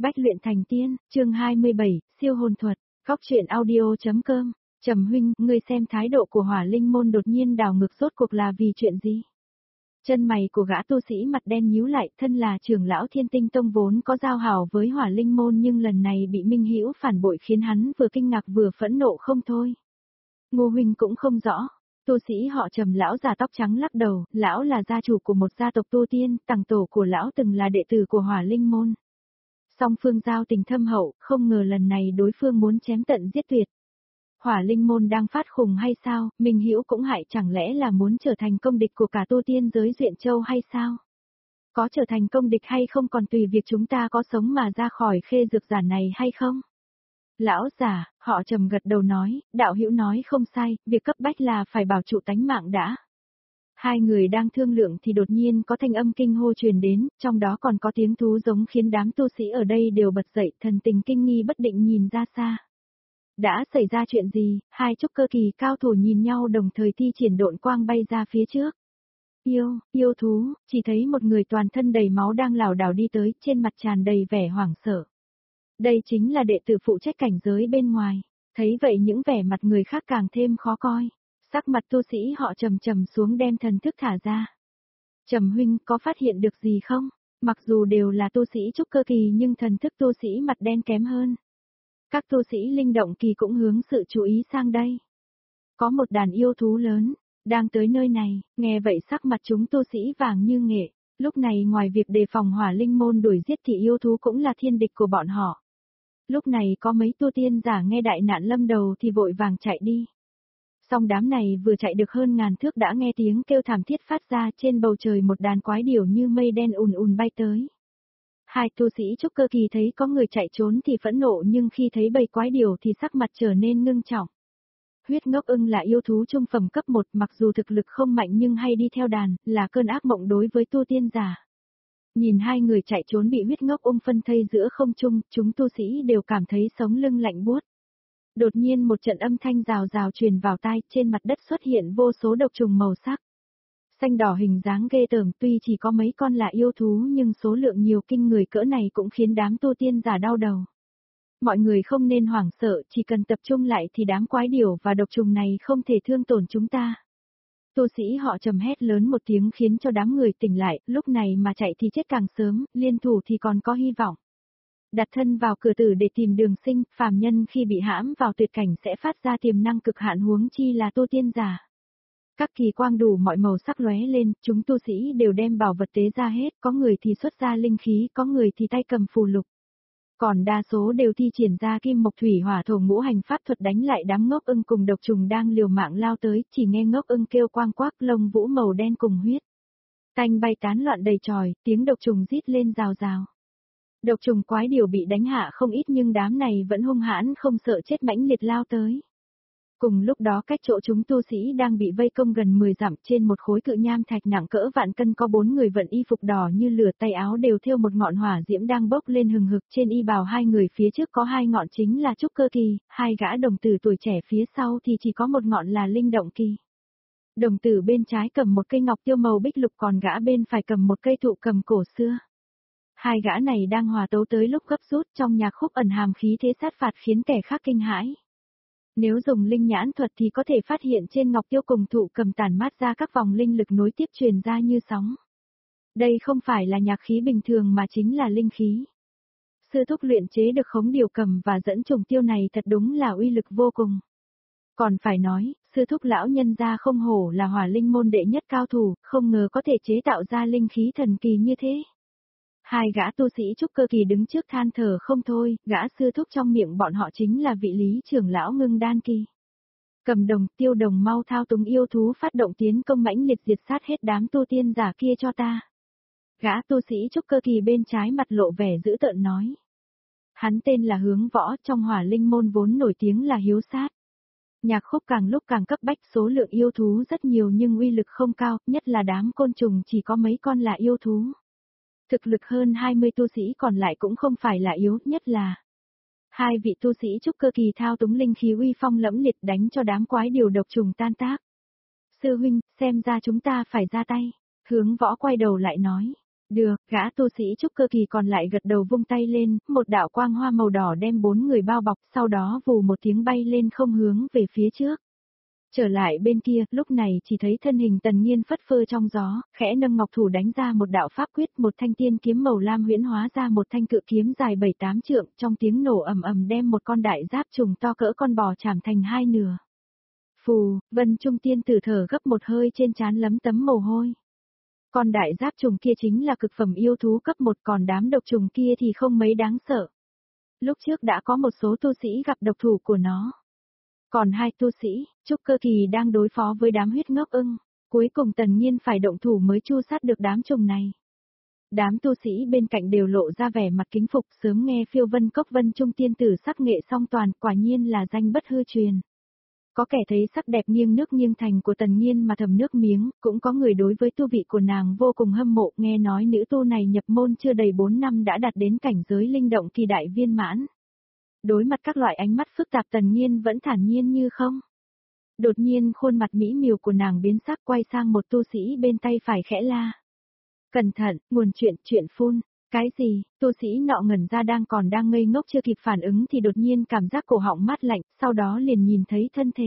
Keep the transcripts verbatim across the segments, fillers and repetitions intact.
Bách luyện thành tiên, chương hai mươi bảy, siêu hồn thuật, góc truyện audio.com. Trầm huynh, ngươi xem thái độ của Hỏa Linh môn đột nhiên đảo ngược rốt cuộc là vì chuyện gì? Chân mày của gã tu sĩ mặt đen nhíu lại, thân là trưởng lão Thiên Tinh Tông vốn có giao hảo với Hỏa Linh môn nhưng lần này bị Minh Hữu phản bội khiến hắn vừa kinh ngạc vừa phẫn nộ không thôi. Ngô huynh cũng không rõ. Tu sĩ họ Trầm lão già tóc trắng lắc đầu, lão là gia chủ của một gia tộc tu tiên, tầng tổ của lão từng là đệ tử của Hỏa Linh môn. Song phương giao tình thâm hậu, không ngờ lần này đối phương muốn chém tận giết tuyệt. Hỏa Linh môn đang phát khùng hay sao, Minh Hữu cũng hại, chẳng lẽ là muốn trở thành công địch của cả tu tiên giới Duyện Châu hay sao? Có trở thành công địch hay không còn tùy việc chúng ta có sống mà ra khỏi khê dược giả này hay không? Lão già, họ Trầm gật đầu nói, đạo hữu nói không sai, việc cấp bách là phải bảo trụ tánh mạng đã. Hai người đang thương lượng thì đột nhiên có thanh âm kinh hô truyền đến, trong đó còn có tiếng thú giống khiến đám tu sĩ ở đây đều bật dậy, thần tình kinh nghi bất định nhìn ra xa. Đã xảy ra chuyện gì? Hai trúc cơ kỳ cao thủ nhìn nhau đồng thời thi triển độn quang bay ra phía trước. Yêu, yêu thú, chỉ thấy một người toàn thân đầy máu đang lảo đảo đi tới, trên mặt tràn đầy vẻ hoảng sợ. Đây chính là đệ tử phụ trách cảnh giới bên ngoài, thấy vậy những vẻ mặt người khác càng thêm khó coi. Sắc mặt tu sĩ họ Trầm trầm xuống đem thần thức thả ra. Trầm huynh có phát hiện được gì không? Mặc dù đều là tu sĩ trúc cơ kỳ nhưng thần thức tu sĩ mặt đen kém hơn. Các tu sĩ linh động kỳ cũng hướng sự chú ý sang đây. Có một đàn yêu thú lớn, đang tới nơi này, nghe vậy sắc mặt chúng tu sĩ vàng như nghệ. Lúc này ngoài việc đề phòng Hỏa Linh môn đuổi giết thì yêu thú cũng là thiên địch của bọn họ. Lúc này có mấy tu tiên giả nghe đại nạn lâm đầu thì vội vàng chạy đi. Song đám này vừa chạy được hơn ngàn thước đã nghe tiếng kêu thảm thiết phát ra, trên bầu trời một đàn quái điểu như mây đen ùn ùn bay tới. Hai tu sĩ trúc cơ kỳ thấy có người chạy trốn thì phẫn nộ nhưng khi thấy bầy quái điểu thì sắc mặt trở nên ngưng trọng. Huyết ngốc ưng là yêu thú trung phẩm cấp một, mặc dù thực lực không mạnh nhưng hay đi theo đàn, là cơn ác mộng đối với tu tiên giả. Nhìn hai người chạy trốn bị huyết ngốc ung phân thây giữa không trung, chúng tu sĩ đều cảm thấy sống lưng lạnh buốt. Đột nhiên một trận âm thanh rào rào truyền vào tai, trên mặt đất xuất hiện vô số độc trùng màu sắc. Xanh đỏ hình dáng ghê tởm, tuy chỉ có mấy con là yêu thú nhưng số lượng nhiều kinh người cỡ này cũng khiến đám tu tiên giả đau đầu. Mọi người không nên hoảng sợ, chỉ cần tập trung lại thì đám quái điểu và độc trùng này không thể thương tổn chúng ta. Tu sĩ họ Trầm hét lớn một tiếng khiến cho đám người tỉnh lại, lúc này mà chạy thì chết càng sớm, liên thủ thì còn có hy vọng. Đặt thân vào cửa tử để tìm đường sinh, phàm nhân khi bị hãm vào tuyệt cảnh sẽ phát ra tiềm năng cực hạn, huống chi là tu tiên giả. Các kỳ quang đủ mọi màu sắc lóe lên, chúng tu sĩ đều đem bảo vật tế ra hết, có người thì xuất ra linh khí, có người thì tay cầm phù lục. Còn đa số đều thi triển ra kim mộc thủy hỏa thổ ngũ hành pháp thuật đánh lại đám ngốc ưng cùng độc trùng đang liều mạng lao tới, chỉ nghe ngốc ưng kêu quang quác, lông vũ màu đen cùng huyết tanh bay tán loạn đầy tròi, tiếng độc trùng rít lên rào rào. Độc trùng quái điểu bị đánh hạ không ít nhưng đám này vẫn hung hãn không sợ chết mãnh liệt lao tới. Cùng lúc đó cách chỗ chúng tu sĩ đang bị vây công gần mười dặm, trên một khối cự nham thạch nặng cỡ vạn cân có bốn người vận y phục đỏ như lửa, tay áo đều thêu một ngọn hỏa diễm đang bốc lên hừng hực, trên y bào hai người phía trước có hai ngọn chính là trúc cơ kỳ, hai gã đồng tử tuổi trẻ phía sau thì chỉ có một ngọn là linh động kỳ. Đồng tử bên trái cầm một cây ngọc tiêu màu bích lục, còn gã bên phải cầm một cây thụ cầm cổ xưa. Hai gã này đang hòa tấu tới lúc gấp rút, trong nhạc khúc ẩn hàm khí thế sát phạt khiến kẻ khác kinh hãi. Nếu dùng linh nhãn thuật thì có thể phát hiện trên ngọc tiêu cùng thụ cầm tản mát ra các vòng linh lực nối tiếp truyền ra như sóng. Đây không phải là nhạc khí bình thường mà chính là linh khí. Sư thúc luyện chế được khống điều cầm và dẫn trùng tiêu này thật đúng là uy lực vô cùng. Còn phải nói, sư thúc lão nhân gia không hổ là Hỏa Linh môn đệ nhất cao thủ, không ngờ có thể chế tạo ra linh khí thần kỳ như thế. Hai gã tu sĩ trúc cơ kỳ đứng trước than thở không thôi, gã sư thúc trong miệng bọn họ chính là vị lý trưởng lão Ngưng Đan kỳ. Cầm đồng, Tiêu Đồng mau thao túng yêu thú phát động tiến công mãnh liệt diệt sát hết đám tu tiên giả kia cho ta. Gã tu sĩ trúc cơ kỳ bên trái mặt lộ vẻ dữ tợn nói. Hắn tên là Hướng Võ, trong Hỏa Linh môn vốn nổi tiếng là hiếu sát. Nhạc khúc càng lúc càng cấp bách, số lượng yêu thú rất nhiều nhưng uy lực không cao, nhất là đám côn trùng chỉ có mấy con là yêu thú. Thực lực hơn hai mươi tu sĩ còn lại cũng không phải là yếu, nhất là hai vị tu sĩ trúc cơ kỳ thao túng linh khí uy phong lẫm liệt đánh cho đám quái điều độc trùng tan tác. Sư huynh, xem ra chúng ta phải ra tay. Hướng Võ quay đầu lại nói. Được, gã tu sĩ trúc cơ kỳ còn lại gật đầu vung tay lên, một đạo quang hoa màu đỏ đem bốn người bao bọc, sau đó vù một tiếng bay lên không hướng về phía trước. Trở lại bên kia, lúc này chỉ thấy thân hình Tần Nghiên phất phơ trong gió, khẽ nâng ngọc thủ đánh ra một đạo pháp quyết, một thanh tiên kiếm màu lam huyễn hóa ra một thanh cự kiếm dài bảy tám trượng, trong tiếng nổ ầm ầm đem một con đại giáp trùng to cỡ con bò chảm thành hai nửa. Phù, Vân Trung tiên tử thở gấp một hơi trên trán lấm tấm mồ hôi. Con đại giáp trùng kia chính là cực phẩm yêu thú cấp một, còn đám độc trùng kia thì không mấy đáng sợ. Lúc trước đã có một số tu sĩ gặp độc thủ của nó. Còn hai tu sĩ, trúc cơ kỳ đang đối phó với đám huyết ngốc ưng, cuối cùng Tần Nhiên phải động thủ mới chu sát được đám trùng này. Đám tu sĩ bên cạnh đều lộ ra vẻ mặt kính phục, sớm nghe phiêu vân cốc Vân Trung tiên tử sắc nghệ song toàn, quả nhiên là danh bất hư truyền. Có kẻ thấy sắc đẹp nghiêng nước nghiêng thành của Tần Nhiên mà thầm nước miếng, cũng có người đối với tu vị của nàng vô cùng hâm mộ, nghe nói nữ tu này nhập môn chưa đầy bốn năm đã đạt đến cảnh giới linh động kỳ đại viên mãn. Đối mặt các loại ánh mắt phức tạp Tần Nhiên vẫn thản nhiên như không. Đột nhiên khuôn mặt mỹ miều của nàng biến sắc, quay sang một tu sĩ bên tay phải khẽ la. Cẩn thận, nguồn chuyện, chuyện phun. Cái gì? Tu sĩ nọ ngẩn ra đang còn đang ngây ngốc chưa kịp phản ứng thì đột nhiên cảm giác cổ họng mát lạnh, sau đó liền nhìn thấy thân thể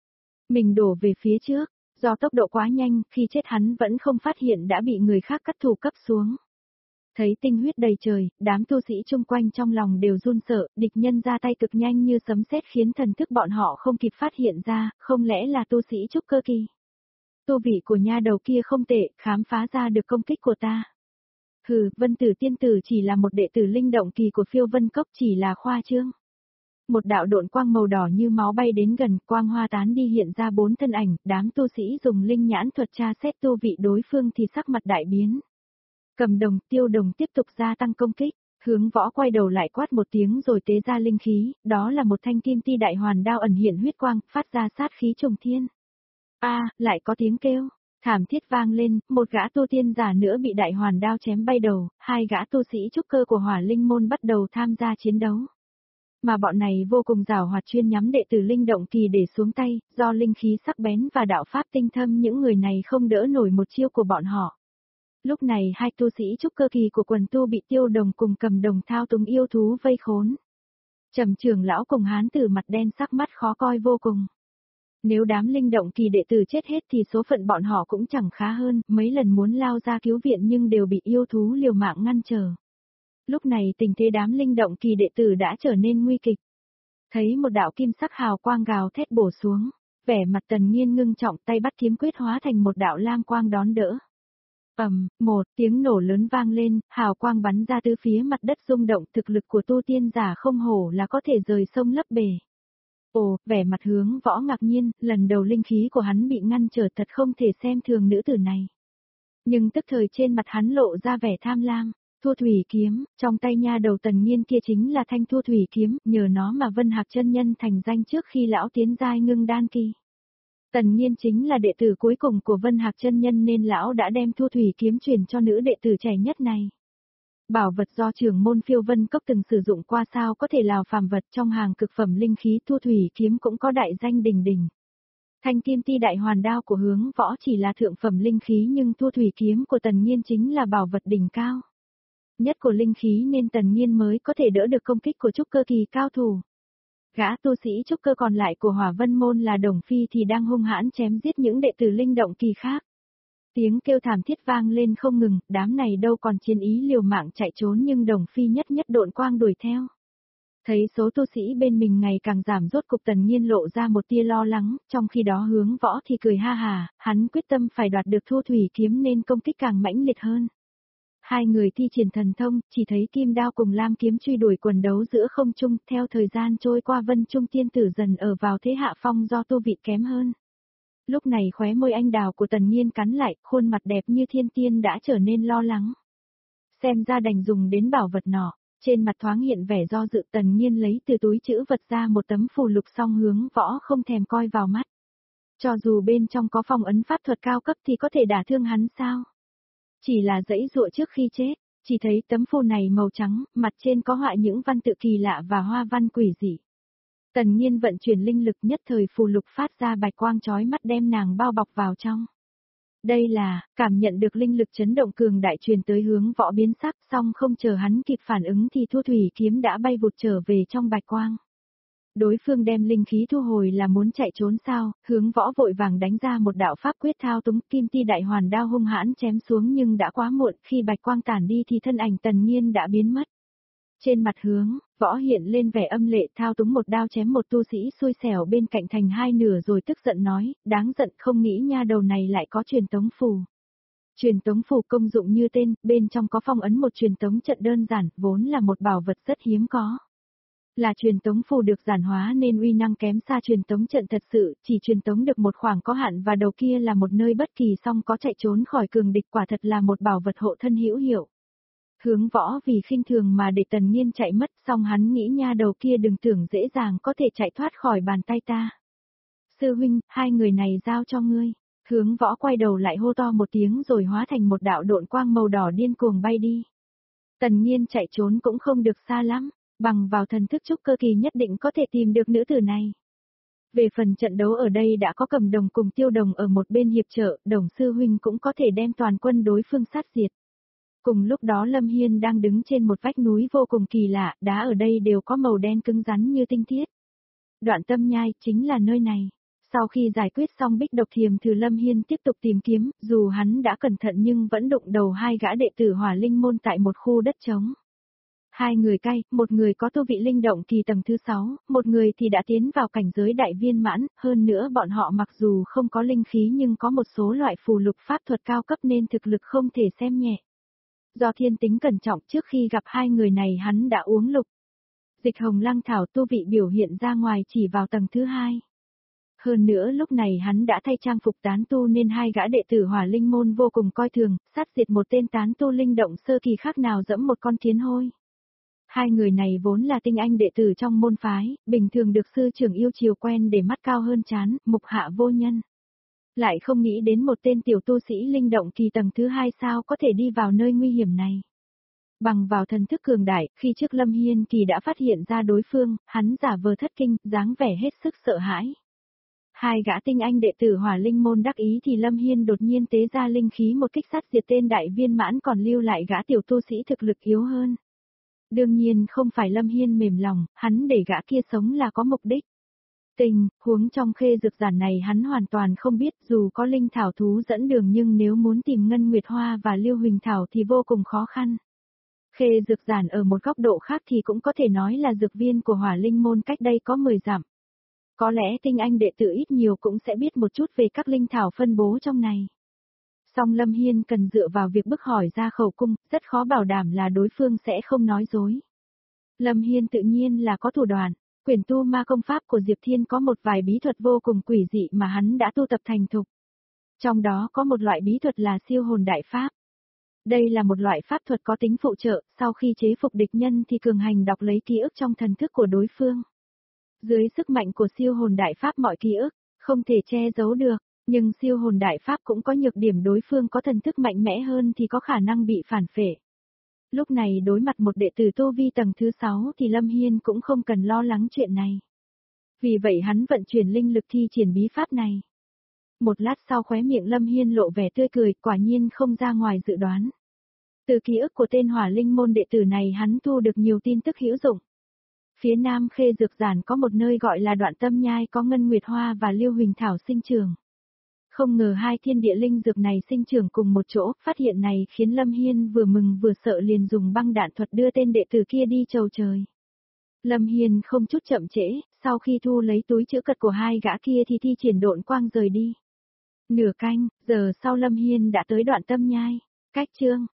mình đổ về phía trước, do tốc độ quá nhanh, khi chết hắn vẫn không phát hiện đã bị người khác cắt thủ cấp xuống. Thấy tinh huyết đầy trời, đám tu sĩ chung quanh trong lòng đều run sợ, địch nhân ra tay cực nhanh như sấm sét khiến thần thức bọn họ không kịp phát hiện ra, không lẽ là tu sĩ trúc cơ kỳ. Tu vị của nha đầu kia không tệ, khám phá ra được công kích của ta. Hừ, Vân Tử tiên tử chỉ là một đệ tử linh động kỳ của phiêu vân cốc, chỉ là khoa trương. Một đạo độn quang màu đỏ như máu bay đến gần, quang hoa tán đi hiện ra bốn thân ảnh, đám tu sĩ dùng linh nhãn thuật tra xét tu vị đối phương thì sắc mặt đại biến. Cầm Đồng, Tiêu Đồng tiếp tục gia tăng công kích, Hướng Võ quay đầu lại quát một tiếng rồi tế ra linh khí, đó là một thanh kim ti đại hoàn đao ẩn hiện huyết quang, phát ra sát khí trùng thiên. A, lại có tiếng kêu thảm thiết vang lên, một gã tu tiên giả nữa bị đại hoàn đao chém bay đầu, hai gã tu sĩ trúc cơ của Hỏa Linh môn bắt đầu tham gia chiến đấu. Mà bọn này vô cùng giàu hoạt, chuyên nhắm đệ tử linh động kỳ để xuống tay, do linh khí sắc bén và đạo pháp tinh thâm những người này không đỡ nổi một chiêu của bọn họ. Lúc này hai tu sĩ trúc cơ kỳ của quần tu bị Tiêu Đồng cùng Cầm Đồng thao túng yêu thú vây khốn. Trầm trưởng lão cùng hán tử mặt đen sắc mắt khó coi vô cùng. Nếu đám linh động kỳ đệ tử chết hết thì số phận bọn họ cũng chẳng khá hơn, mấy lần muốn lao ra cứu viện nhưng đều bị yêu thú liều mạng ngăn trở. Lúc này tình thế đám linh động kỳ đệ tử đã trở nên nguy kịch. Thấy một đạo kim sắc hào quang gào thét bổ xuống, vẻ mặt Tần Nghiên ngưng trọng, tay bắt kiếm quyết hóa thành một đạo lam quang đón đỡ. Ầm, một tiếng nổ lớn vang lên, hào quang bắn ra từ phía mặt đất rung động, thực lực của tu tiên giả không hổ là có thể rời sông lấp bể. Ồ, vẻ mặt Hướng Võ ngạc nhiên, lần đầu linh khí của hắn bị ngăn trở, thật không thể xem thường nữ tử này. Nhưng tức thời trên mặt hắn lộ ra vẻ tham lam. Thu thủy kiếm, trong tay nha đầu Tần Nghiên kia chính là thanh thu thủy kiếm, nhờ nó mà Vân Hạc chân nhân thành danh trước khi lão tiến giai ngưng đan kỳ. Tần Nghiên chính là đệ tử cuối cùng của Vân Hạc chân nhân nên lão đã đem thu thủy kiếm truyền cho nữ đệ tử trẻ nhất này. Bảo vật do trưởng môn phiêu vân cốc từng sử dụng qua, sao có thể lào phàm vật, trong hàng cực phẩm linh khí thu thủy kiếm cũng có đại danh đình đình. Thanh kim ti đại hoàn đao của Hướng Võ chỉ là thượng phẩm linh khí nhưng thu thủy kiếm của Tần Nghiên chính là bảo vật đỉnh cao nhất của linh khí nên Tần Nghiên mới có thể đỡ được công kích của trúc cơ kỳ cao thủ. Gã tu sĩ trúc cơ còn lại của Hỏa Vân môn là Đồng Phi thì đang hung hãn chém giết những đệ tử linh động kỳ khác. Tiếng kêu thảm thiết vang lên không ngừng, đám này đâu còn chiến ý liều mạng chạy trốn nhưng Đồng Phi nhất nhất độn quang đuổi theo. Thấy số tu sĩ bên mình ngày càng giảm, rốt cục Tần Nghiên lộ ra một tia lo lắng, trong khi đó Hướng Võ thì cười ha hà, hắn quyết tâm phải đoạt được thu thủy kiếm nên công kích càng mãnh liệt hơn. Hai người thi triển thần thông, chỉ thấy kim đao cùng lam kiếm truy đuổi quần đấu giữa không trung, theo thời gian trôi qua Vân Trung tiên tử dần ở vào thế hạ phong do tu vị kém hơn. Lúc này khóe môi anh đào của Tần Nghiên cắn lại, khuôn mặt đẹp như thiên tiên đã trở nên lo lắng. Xem ra đành dùng đến bảo vật nọ, trên mặt thoáng hiện vẻ do dự. Tần Nghiên lấy từ túi trữ vật ra một tấm phù lục, song Hướng Võ không thèm coi vào mắt. Cho dù bên trong có phong ấn pháp thuật cao cấp thì có thể đả thương hắn sao? Chỉ là dãy dụa trước khi chết, chỉ thấy tấm phù này màu trắng, mặt trên có họa những văn tự kỳ lạ và hoa văn quỷ dị. Tần Nghiên vận chuyển linh lực, nhất thời phù lục phát ra bạch quang chói mắt đem nàng bao bọc vào trong. Đây là, cảm nhận được linh lực chấn động cường đại truyền tới hướng võ biến sắc, song không chờ hắn kịp phản ứng thì Thu Thủy kiếm đã bay vụt trở về trong bạch quang. Đối phương đem linh khí thu hồi là muốn chạy trốn sao, hướng võ vội vàng đánh ra một đạo pháp quyết thao túng, kim ti đại hoàn đao hung hãn chém xuống nhưng đã quá muộn, khi bạch quang tản đi thì thân ảnh Tần Nhiên đã biến mất. Trên mặt hướng, võ hiện lên vẻ âm lệ, thao túng một đao chém một tu sĩ xui xẻo bên cạnh thành hai nửa rồi tức giận nói, đáng giận, không nghĩ nha đầu này lại có truyền tống phù. Truyền tống phù công dụng như tên, bên trong có phong ấn một truyền tống trận đơn giản, vốn là một bảo vật rất hiếm có. Là truyền tống phù được giản hóa nên uy năng kém xa truyền tống trận thật sự, chỉ truyền tống được một khoảng có hạn và đầu kia là một nơi bất kỳ song có chạy trốn khỏi cường địch, quả thật là một bảo vật hộ thân hữu hiệu. Hướng võ vì khinh thường mà để Tần Nhiên chạy mất, song hắn nghĩ nha đầu kia đừng tưởng dễ dàng có thể chạy thoát khỏi bàn tay ta. Sư huynh, hai người này giao cho ngươi. Hướng võ quay đầu lại hô to một tiếng rồi hóa thành một đạo độn quang màu đỏ điên cuồng bay đi. Tần Nhiên chạy trốn cũng không được xa lắm, bằng vào thần thức trúc cơ kỳ nhất định có thể tìm được nữ tử này. Về phần trận đấu ở đây đã có Cầm Đồng cùng Tiêu Đồng ở một bên hiệp trợ, Đồng sư huynh cũng có thể đem toàn quân đối phương sát diệt. Cùng lúc đó Lâm Hiên đang đứng trên một vách núi vô cùng kỳ lạ, đá ở đây đều có màu đen cứng rắn như tinh thiết. Đoạn Tâm Nhai chính là nơi này. Sau khi giải quyết xong Bích Độc Thiềm Thử, Lâm Hiên tiếp tục tìm kiếm, dù hắn đã cẩn thận nhưng vẫn đụng đầu hai gã đệ tử Hỏa Linh môn tại một khu đất trống. Hai người cay, một người có tu vị linh động kỳ tầng thứ sáu, một người thì đã tiến vào cảnh giới đại viên mãn, hơn nữa bọn họ mặc dù không có linh khí nhưng có một số loại phù lục pháp thuật cao cấp nên thực lực không thể xem nhẹ. Do thiên tính cẩn trọng, trước khi gặp hai người này hắn đã uống lục. Dịch hồng lăng thảo tu vị biểu hiện ra ngoài chỉ vào tầng thứ hai. Hơn nữa lúc này hắn đã thay trang phục tán tu nên hai gã đệ tử Hỏa Linh môn vô cùng coi thường, sát diệt một tên tán tu linh động sơ kỳ khác nào dẫm một con kiến hôi. Hai người này vốn là tinh anh đệ tử trong môn phái, bình thường được sư trưởng yêu chiều quen để mắt cao hơn trán, mục hạ vô nhân. Lại không nghĩ đến một tên tiểu tu sĩ linh động kỳ tầng thứ hai sao có thể đi vào nơi nguy hiểm này. Bằng vào thần thức cường đại, khi trước Lâm Hiên Kỳ đã phát hiện ra đối phương, hắn giả vờ thất kinh, dáng vẻ hết sức sợ hãi. Hai gã tinh anh đệ tử Hỏa Linh môn đắc ý thì Lâm Hiên đột nhiên tế ra linh khí một kích sát diệt tên đại viên mãn, còn lưu lại gã tiểu tu sĩ thực lực yếu hơn. Đương nhiên không phải Lâm Hiên mềm lòng, hắn để gã kia sống là có mục đích. Tình, huống trong khê dược giản này hắn hoàn toàn không biết, dù có linh thảo thú dẫn đường nhưng nếu muốn tìm Ngân Nguyệt Hoa và Liêu Huỳnh Thảo thì vô cùng khó khăn. Khê dược giản ở một góc độ khác thì cũng có thể nói là dược viên của Hỏa Linh môn cách đây có mười dặm. Có lẽ tinh anh đệ tử ít nhiều cũng sẽ biết một chút về các linh thảo phân bố trong này. Song Lâm Hiên cần dựa vào việc bức hỏi ra khẩu cung, rất khó bảo đảm là đối phương sẽ không nói dối. Lâm Hiên tự nhiên là có thủ đoạn. Quyển tu ma công pháp của Diệp Thiên có một vài bí thuật vô cùng quỷ dị mà hắn đã tu tập thành thục. Trong đó có một loại bí thuật là siêu hồn đại pháp. Đây là một loại pháp thuật có tính phụ trợ, sau khi chế phục địch nhân thì cường hành đọc lấy ký ức trong thần thức của đối phương. Dưới sức mạnh của siêu hồn đại pháp mọi ký ức, không thể che giấu được, nhưng siêu hồn đại pháp cũng có nhược điểm, đối phương có thần thức mạnh mẽ hơn thì có khả năng bị phản phệ. Lúc này đối mặt một đệ tử tu vi tầng thứ sáu thì Lâm Hiên cũng không cần lo lắng chuyện này. Vì vậy hắn vận chuyển linh lực thi triển bí pháp này. Một lát sau khóe miệng Lâm Hiên lộ vẻ tươi cười, quả nhiên không ra ngoài dự đoán. Từ ký ức của tên Hỏa Linh môn đệ tử này hắn thu được nhiều tin tức hữu dụng. Phía nam khê dược giản có một nơi gọi là Đoạn Tâm Nhai có Ngân Nguyệt Hoa và Liêu Huỳnh Thảo sinh trưởng. Không ngờ hai thiên địa linh dược này sinh trưởng cùng một chỗ, phát hiện này khiến Lâm Hiên vừa mừng vừa sợ, liền dùng băng đạn thuật đưa tên đệ tử kia đi chầu trời. Lâm Hiên không chút chậm trễ, sau khi thu lấy túi trữ cật của hai gã kia thì thi triển độn quang rời đi. Nửa canh, giờ sau Lâm Hiên đã tới Đoạn Tâm Nhai. Cách chương